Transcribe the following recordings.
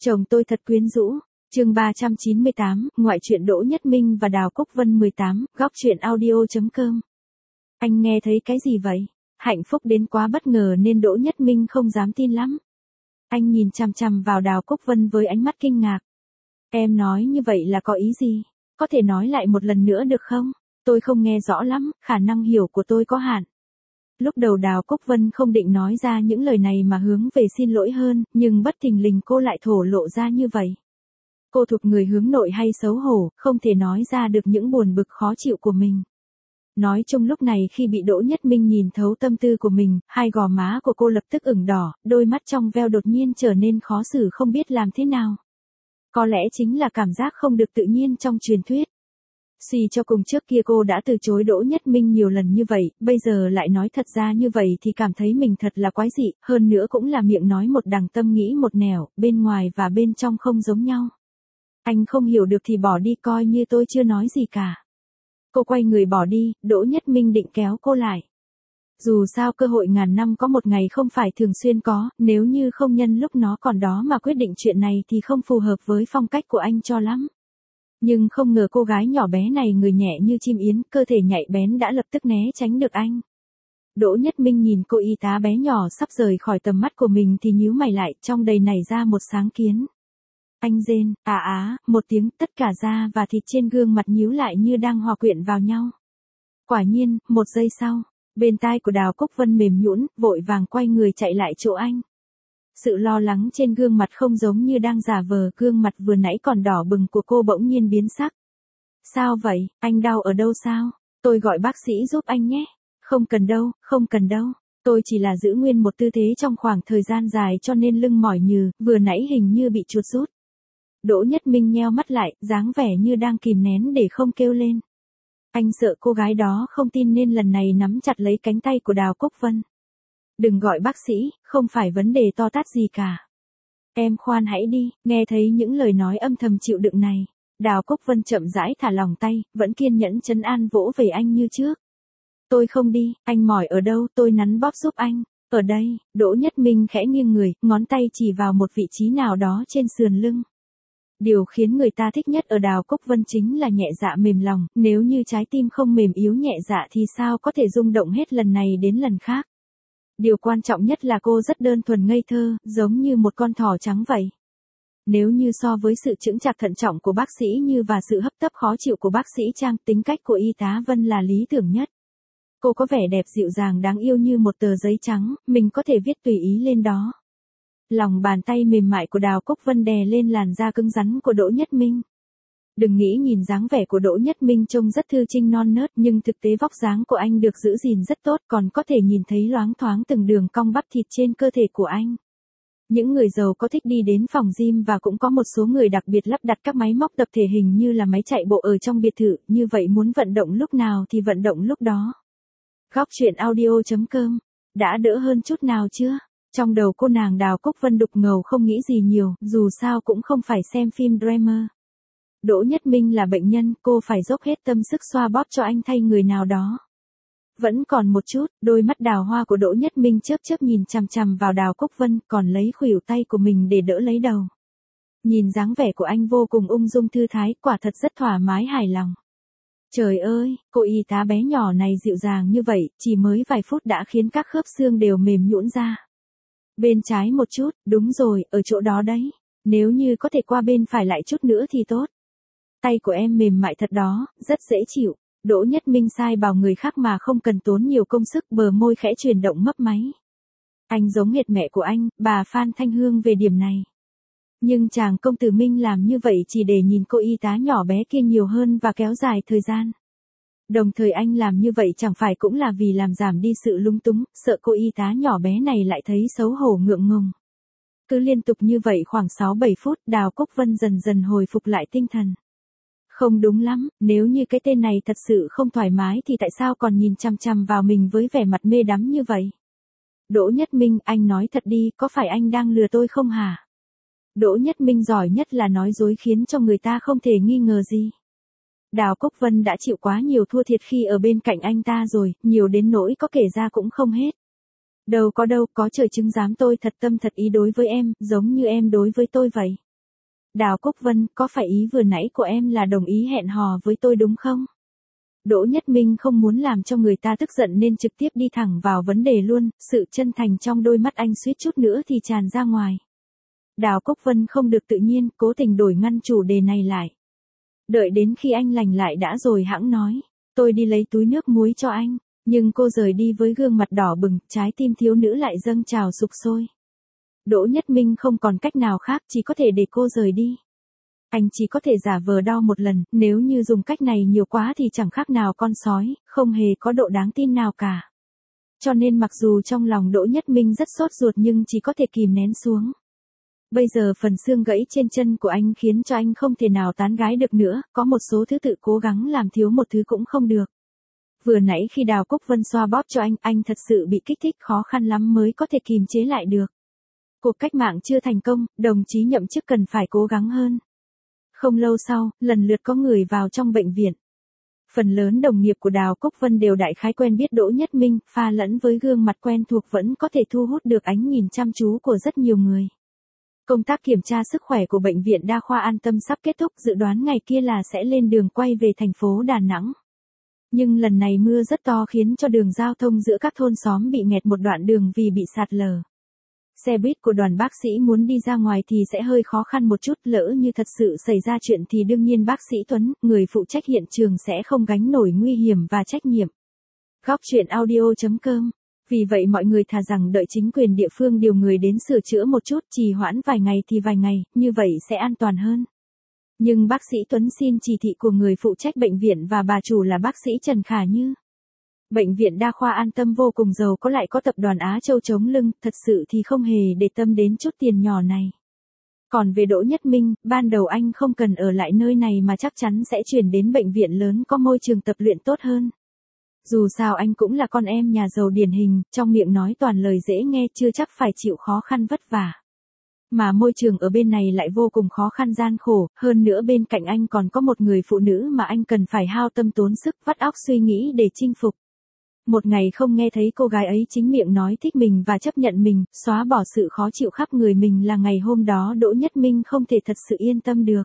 Chồng tôi thật quyến rũ. Chương 398, ngoại truyện Đỗ Nhất Minh và Đào Cúc Vân 18, góc truyện audio.com. Anh nghe thấy cái gì vậy? Hạnh phúc đến quá bất ngờ nên Đỗ Nhất Minh không dám tin lắm. Anh nhìn chằm chằm vào Đào Cúc Vân với ánh mắt kinh ngạc. Em nói như vậy là có ý gì? Có thể nói lại một lần nữa được không? Tôi không nghe rõ lắm, khả năng hiểu của tôi có hạn. Lúc đầu Đào Cúc Vân không định nói ra những lời này mà hướng về xin lỗi hơn, nhưng bất thình lình cô lại thổ lộ ra như vậy. Cô thuộc người hướng nội hay xấu hổ, không thể nói ra được những buồn bực khó chịu của mình. Nói chung lúc này khi bị Đỗ Nhất Minh nhìn thấu tâm tư của mình, hai gò má của cô lập tức ửng đỏ, đôi mắt trong veo đột nhiên trở nên khó xử không biết làm thế nào. Có lẽ chính là cảm giác không được tự nhiên trong truyền thuyết. Suy cho cùng trước kia cô đã từ chối Đỗ Nhất Minh nhiều lần như vậy, bây giờ lại nói thật ra như vậy thì cảm thấy mình thật là quái dị, hơn nữa cũng là miệng nói một đằng tâm nghĩ một nẻo, bên ngoài và bên trong không giống nhau. Anh không hiểu được thì bỏ đi coi như tôi chưa nói gì cả. Cô quay người bỏ đi, Đỗ Nhất Minh định kéo cô lại. Dù sao cơ hội ngàn năm có một ngày không phải thường xuyên có, nếu như không nhân lúc nó còn đó mà quyết định chuyện này thì không phù hợp với phong cách của anh cho lắm. Nhưng không ngờ cô gái nhỏ bé này người nhẹ như chim yến, cơ thể nhạy bén đã lập tức né tránh được anh. Đỗ Nhất Minh nhìn cô y tá bé nhỏ sắp rời khỏi tầm mắt của mình thì nhíu mày lại, trong đầy nảy ra một sáng kiến. Anh rên, một tiếng, tất cả da và thịt trên gương mặt nhíu lại như đang hòa quyện vào nhau. Quả nhiên, một giây sau, bên tai của Đào Cúc Vân mềm nhũn, vội vàng quay người chạy lại chỗ anh. Sự lo lắng trên gương mặt không giống như đang giả vờ, gương mặt vừa nãy còn đỏ bừng của cô bỗng nhiên biến sắc. Sao vậy, anh đau ở đâu sao? Tôi gọi bác sĩ giúp anh nhé. Không cần đâu, không cần đâu. Tôi chỉ là giữ nguyên một tư thế trong khoảng thời gian dài cho nên lưng mỏi nhừ, vừa nãy hình như bị chuột rút. Đỗ Nhất Minh nheo mắt lại, dáng vẻ như đang kìm nén để không kêu lên. Anh sợ cô gái đó không tin nên lần này nắm chặt lấy cánh tay của Đào Cúc Vân. Đừng gọi bác sĩ, không phải vấn đề to tát gì cả. Em khoan hãy đi, nghe thấy những lời nói âm thầm chịu đựng này. Đào Cúc Vân chậm rãi thả lỏng tay, vẫn kiên nhẫn trấn an vỗ về anh như trước. Tôi không đi, anh mỏi ở đâu, tôi nắn bóp giúp anh. Ở đây, Đỗ Nhất Minh khẽ nghiêng người, ngón tay chỉ vào một vị trí nào đó trên sườn lưng. Điều khiến người ta thích nhất ở Đào Cúc Vân chính là nhẹ dạ mềm lòng, nếu như trái tim không mềm yếu nhẹ dạ thì sao có thể rung động hết lần này đến lần khác. Điều quan trọng nhất là cô rất đơn thuần ngây thơ, giống như một con thỏ trắng vậy. Nếu như so với sự chững chạc thận trọng của bác sĩ Như và sự hấp tấp khó chịu của bác sĩ Trang, tính cách của y tá Vân là lý tưởng nhất. Cô có vẻ đẹp dịu dàng đáng yêu như một tờ giấy trắng, mình có thể viết tùy ý lên đó. Lòng bàn tay mềm mại của Đào Cúc Vân đè lên làn da cứng rắn của Đỗ Nhất Minh. Đừng nghĩ nhìn dáng vẻ của Đỗ Nhất Minh trông rất thư trinh non nớt, nhưng thực tế vóc dáng của anh được giữ gìn rất tốt, còn có thể nhìn thấy loáng thoáng từng đường cong bắp thịt trên cơ thể của anh. Những người giàu có thích đi đến phòng gym và cũng có một số người đặc biệt lắp đặt các máy móc tập thể hình như là máy chạy bộ ở trong biệt thự, như vậy muốn vận động lúc nào thì vận động lúc đó. Góc truyện audio.com, đã đỡ hơn chút nào chưa? Trong đầu cô nàng Đào Cúc Vân đục ngầu không nghĩ gì nhiều, dù sao cũng không phải xem phim drama. Đỗ Nhất Minh là bệnh nhân, cô phải dốc hết tâm sức xoa bóp cho anh thay người nào đó. Vẫn còn một chút, đôi mắt đào hoa của Đỗ Nhất Minh chớp chớp nhìn chằm chằm vào Đào Cúc Vân, còn lấy khuỷu tay của mình để đỡ lấy đầu. Nhìn dáng vẻ của anh vô cùng ung dung thư thái, quả thật rất thoải mái hài lòng. Trời ơi, cô y tá bé nhỏ này dịu dàng như vậy, chỉ mới vài phút đã khiến các khớp xương đều mềm nhũn ra. Bên trái một chút, đúng rồi, ở chỗ đó đấy. Nếu như có thể qua bên phải lại chút nữa thì tốt. Tay của em mềm mại thật đó, rất dễ chịu. Đỗ Nhất Minh sai bảo người khác mà không cần tốn nhiều công sức, bờ môi khẽ chuyển động mấp máy. Anh giống hệt mẹ của anh, bà Phan Thanh Hương về điểm này. Nhưng chàng công tử Minh làm như vậy chỉ để nhìn cô y tá nhỏ bé kia nhiều hơn và kéo dài thời gian. Đồng thời anh làm như vậy chẳng phải cũng là vì làm giảm đi sự lung túng, sợ cô y tá nhỏ bé này lại thấy xấu hổ ngượng ngùng. Cứ liên tục như vậy khoảng 6-7 phút, Đào Cúc Vân dần dần hồi phục lại tinh thần. Không đúng lắm, nếu như cái tên này thật sự không thoải mái thì tại sao còn nhìn chằm chằm vào mình với vẻ mặt mê đắm như vậy? Đỗ Nhất Minh, anh nói thật đi, có phải anh đang lừa tôi không hả? Đỗ Nhất Minh giỏi nhất là nói dối khiến cho người ta không thể nghi ngờ gì. Đào Cúc Vân đã chịu quá nhiều thua thiệt khi ở bên cạnh anh ta rồi, nhiều đến nỗi có kể ra cũng không hết. Đâu, có trời chứng giám tôi thật tâm thật ý đối với em, giống như em đối với tôi vậy. Đào Cúc Vân, có phải ý vừa nãy của em là đồng ý hẹn hò với tôi đúng không? Đỗ Nhất Minh không muốn làm cho người ta tức giận nên trực tiếp đi thẳng vào vấn đề luôn, sự chân thành trong đôi mắt anh suýt chút nữa thì tràn ra ngoài. Đào Cúc Vân không được tự nhiên, cố tình đổi ngăn chủ đề này lại. Đợi đến khi anh lành lại đã rồi hẵng nói, tôi đi lấy túi nước muối cho anh, nhưng cô rời đi với gương mặt đỏ bừng, trái tim thiếu nữ lại dâng trào sục sôi. Đỗ Nhất Minh không còn cách nào khác, chỉ có thể để cô rời đi. Anh chỉ có thể giả vờ đau một lần, nếu như dùng cách này nhiều quá thì chẳng khác nào con sói, không hề có độ đáng tin nào cả. Cho nên mặc dù trong lòng Đỗ Nhất Minh rất sốt ruột nhưng chỉ có thể kìm nén xuống. Bây giờ phần xương gãy trên chân của anh khiến cho anh không thể nào tán gái được nữa, có một số thứ tự cố gắng làm thiếu một thứ cũng không được. Vừa nãy khi Đào Cúc Vân xoa bóp cho anh thật sự bị kích thích, khó khăn lắm mới có thể kìm chế lại được. Cuộc cách mạng chưa thành công, đồng chí nhậm chức cần phải cố gắng hơn. Không lâu sau, lần lượt có người vào trong bệnh viện. Phần lớn đồng nghiệp của Đào Cúc Vân đều đại khái quen biết Đỗ Nhất Minh, pha lẫn với gương mặt quen thuộc vẫn có thể thu hút được ánh nhìn chăm chú của rất nhiều người. Công tác kiểm tra sức khỏe của Bệnh viện Đa khoa An Tâm sắp kết thúc, dự đoán ngày kia là sẽ lên đường quay về thành phố Đà Nẵng. Nhưng lần này mưa rất to khiến cho đường giao thông giữa các thôn xóm bị nghẹt một đoạn đường vì bị sạt lở. Xe buýt của đoàn bác sĩ muốn đi ra ngoài thì sẽ hơi khó khăn một chút, lỡ như thật sự xảy ra chuyện thì đương nhiên bác sĩ Tuấn, người phụ trách hiện trường sẽ không gánh nổi nguy hiểm và trách nhiệm. Góc chuyện audio.com. Vì vậy mọi người thà rằng đợi chính quyền địa phương điều người đến sửa chữa một chút, trì hoãn vài ngày thì vài ngày, như vậy sẽ an toàn hơn. Nhưng bác sĩ Tuấn xin chỉ thị của người phụ trách bệnh viện và bà chủ là bác sĩ Trần Khả Như. Bệnh viện Đa khoa An Tâm vô cùng giàu có, lại có tập đoàn Á Châu chống lưng, thật sự thì không hề để tâm đến chút tiền nhỏ này. Còn về Đỗ Nhất Minh, ban đầu anh không cần ở lại nơi này mà chắc chắn sẽ chuyển đến bệnh viện lớn có môi trường tập luyện tốt hơn. Dù sao anh cũng là con em nhà giàu điển hình, trong miệng nói toàn lời dễ nghe, chưa chắc phải chịu khó khăn vất vả. Mà môi trường ở bên này lại vô cùng khó khăn gian khổ, hơn nữa bên cạnh anh còn có một người phụ nữ mà anh cần phải hao tâm tốn sức vắt óc suy nghĩ để chinh phục. Một ngày không nghe thấy cô gái ấy chính miệng nói thích mình và chấp nhận mình, xóa bỏ sự khó chịu khắp người mình là ngày hôm đó Đỗ Nhất Minh không thể thật sự yên tâm được.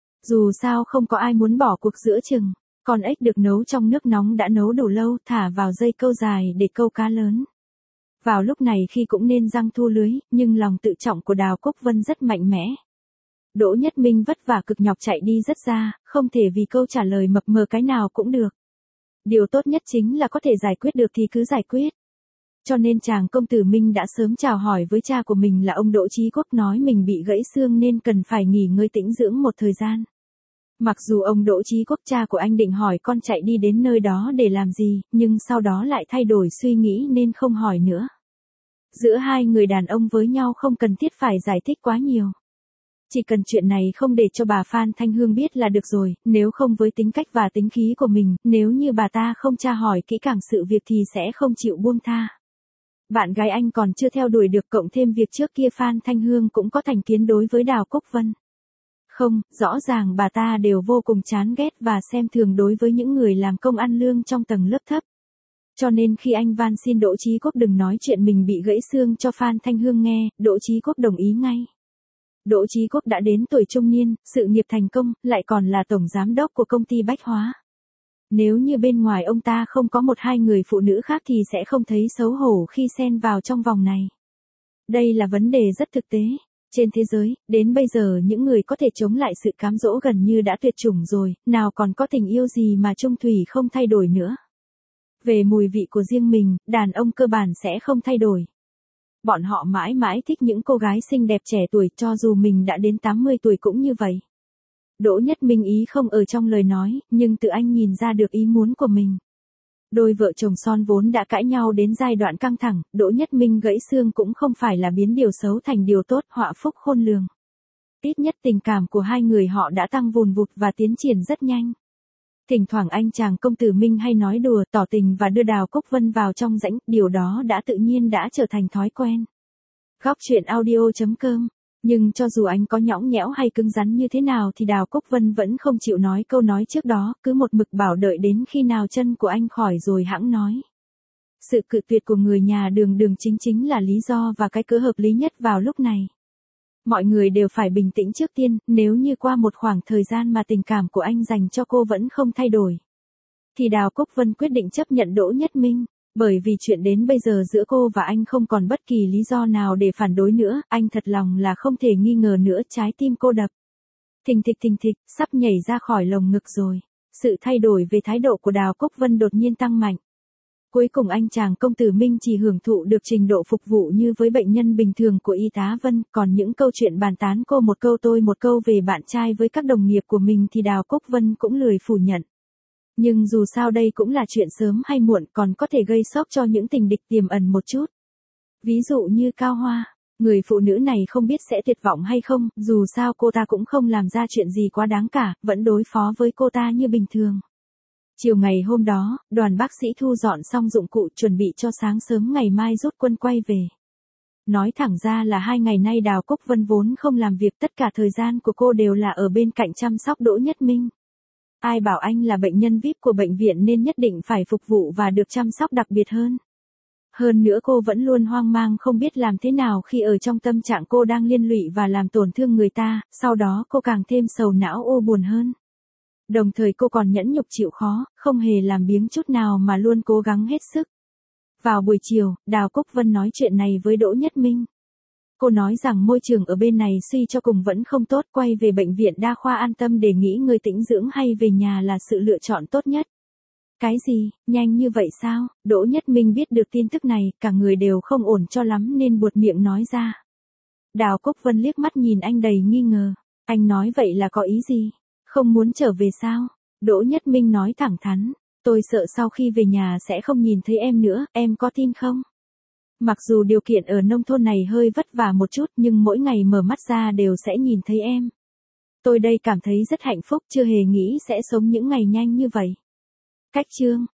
Dù sao không có ai muốn bỏ cuộc giữa chừng, con ếch được nấu trong nước nóng đã nấu đủ lâu, thả vào dây câu dài để câu cá lớn. Vào lúc này khi cũng nên giăng thu lưới, nhưng lòng tự trọng của Đào Cúc Vân rất mạnh mẽ. Đỗ Nhất Minh vất vả cực nhọc chạy đi rất xa, không thể vì câu trả lời mập mờ cái nào cũng được. Điều tốt nhất chính là có thể giải quyết được thì cứ giải quyết. Cho nên chàng công tử Minh đã sớm chào hỏi với cha của mình là ông Đỗ Chí Quốc, nói mình bị gãy xương nên cần phải nghỉ ngơi tĩnh dưỡng một thời gian. Mặc dù ông Đỗ Chí Quốc cha của anh định hỏi con chạy đi đến nơi đó để làm gì, nhưng sau đó lại thay đổi suy nghĩ nên không hỏi nữa. Giữa hai người đàn ông với nhau không cần thiết phải giải thích quá nhiều. Chỉ cần chuyện này không để cho bà Phan Thanh Hương biết là được rồi, nếu không với tính cách và tính khí của mình, nếu như bà ta không tra hỏi kỹ càng sự việc thì sẽ không chịu buông tha. Bạn gái anh còn chưa theo đuổi được, cộng thêm việc trước kia Phan Thanh Hương cũng có thành kiến đối với Đào Cúc Vân. Không, rõ ràng bà ta đều vô cùng chán ghét và xem thường đối với những người làm công ăn lương trong tầng lớp thấp. Cho nên khi anh van xin Đỗ Chí Quốc đừng nói chuyện mình bị gãy xương cho Phan Thanh Hương nghe, Đỗ Chí Quốc đồng ý ngay. Đỗ Chí Quốc đã đến tuổi trung niên, sự nghiệp thành công, lại còn là tổng giám đốc của công ty bách hóa. Nếu như bên ngoài ông ta không có một hai người phụ nữ khác thì sẽ không thấy xấu hổ khi xen vào trong vòng này. Đây là vấn đề rất thực tế. Trên thế giới, đến bây giờ những người có thể chống lại sự cám dỗ gần như đã tuyệt chủng rồi, nào còn có tình yêu gì mà chung thủy không thay đổi nữa. Về mùi vị của riêng mình, đàn ông cơ bản sẽ không thay đổi. Bọn họ mãi mãi thích những cô gái xinh đẹp trẻ tuổi, cho dù mình đã đến 80 tuổi cũng như vậy. Đỗ Nhất Minh ý không ở trong lời nói, nhưng tự anh nhìn ra được ý muốn của mình. Đôi vợ chồng son vốn đã cãi nhau đến giai đoạn căng thẳng, Đỗ Nhất Minh gãy xương cũng không phải là biến điều xấu thành điều tốt, họa phúc khôn lường. Ít nhất tình cảm của hai người họ đã tăng vùn vụt và tiến triển rất nhanh. Thỉnh thoảng anh chàng công tử Minh hay nói đùa, tỏ tình và đưa Đào Cúc Vân vào trong rãnh, điều đó đã tự nhiên đã trở thành thói quen. Góc chuyện audio.com. Nhưng cho dù anh có nhõng nhẽo hay cứng rắn như thế nào thì Đào Cúc Vân vẫn không chịu nói câu nói trước đó, cứ một mực bảo đợi đến khi nào chân của anh khỏi rồi hẵng nói. Sự cự tuyệt của người nhà Đường chính là lý do và cái cớ hợp lý nhất vào lúc này. Mọi người đều phải bình tĩnh trước tiên, nếu như qua một khoảng thời gian mà tình cảm của anh dành cho cô vẫn không thay đổi. Thì Đào Cúc Vân quyết định chấp nhận Đỗ Nhất Minh, bởi vì chuyện đến bây giờ giữa cô và anh không còn bất kỳ lý do nào để phản đối nữa, anh thật lòng là không thể nghi ngờ nữa. Trái tim cô đập thình thịch, sắp nhảy ra khỏi lồng ngực rồi. Sự thay đổi về thái độ của Đào Cúc Vân đột nhiên tăng mạnh. Cuối cùng anh chàng công tử Minh chỉ hưởng thụ được trình độ phục vụ như với bệnh nhân bình thường của y tá Vân, còn những câu chuyện bàn tán cô một câu tôi một câu về bạn trai với các đồng nghiệp của mình thì Đào Cúc Vân cũng lười phủ nhận. Nhưng dù sao đây cũng là chuyện sớm hay muộn, còn có thể gây sốc cho những tình địch tiềm ẩn một chút. Ví dụ như Cao Hoa, người phụ nữ này không biết sẽ tuyệt vọng hay không, dù sao cô ta cũng không làm ra chuyện gì quá đáng cả, vẫn đối phó với cô ta như bình thường. Chiều ngày hôm đó, đoàn bác sĩ thu dọn xong dụng cụ chuẩn bị cho sáng sớm ngày mai rút quân quay về. Nói thẳng ra là 2 ngày nay Đào Cúc Vân vốn không làm việc, tất cả thời gian của cô đều là ở bên cạnh chăm sóc Đỗ Nhất Minh. Ai bảo anh là bệnh nhân VIP của bệnh viện nên nhất định phải phục vụ và được chăm sóc đặc biệt hơn. Hơn nữa cô vẫn luôn hoang mang không biết làm thế nào khi ở trong tâm trạng cô đang liên lụy và làm tổn thương người ta, sau đó cô càng thêm sầu não u buồn hơn. Đồng thời cô còn nhẫn nhục chịu khó, không hề làm biếng chút nào mà luôn cố gắng hết sức. Vào buổi chiều, Đào Cúc Vân nói chuyện này với Đỗ Nhất Minh. Cô nói rằng môi trường ở bên này suy cho cùng vẫn không tốt, quay về bệnh viện đa khoa an tâm để nghỉ ngơi tĩnh dưỡng hay về nhà là sự lựa chọn tốt nhất. Cái gì, nhanh như vậy sao? Đỗ Nhất Minh biết được tin tức này, cả người đều không ổn cho lắm nên buột miệng nói ra. Đào Cúc Vân liếc mắt nhìn anh đầy nghi ngờ. Anh nói vậy là có ý gì? Không muốn trở về sao? Đỗ Nhất Minh nói thẳng thắn. Tôi sợ sau khi về nhà sẽ không nhìn thấy em nữa, em có tin không? Mặc dù điều kiện ở nông thôn này hơi vất vả một chút nhưng mỗi ngày mở mắt ra đều sẽ nhìn thấy em. Tôi đây cảm thấy rất hạnh phúc, chưa hề nghĩ sẽ sống những ngày nhanh như vậy. Cách chương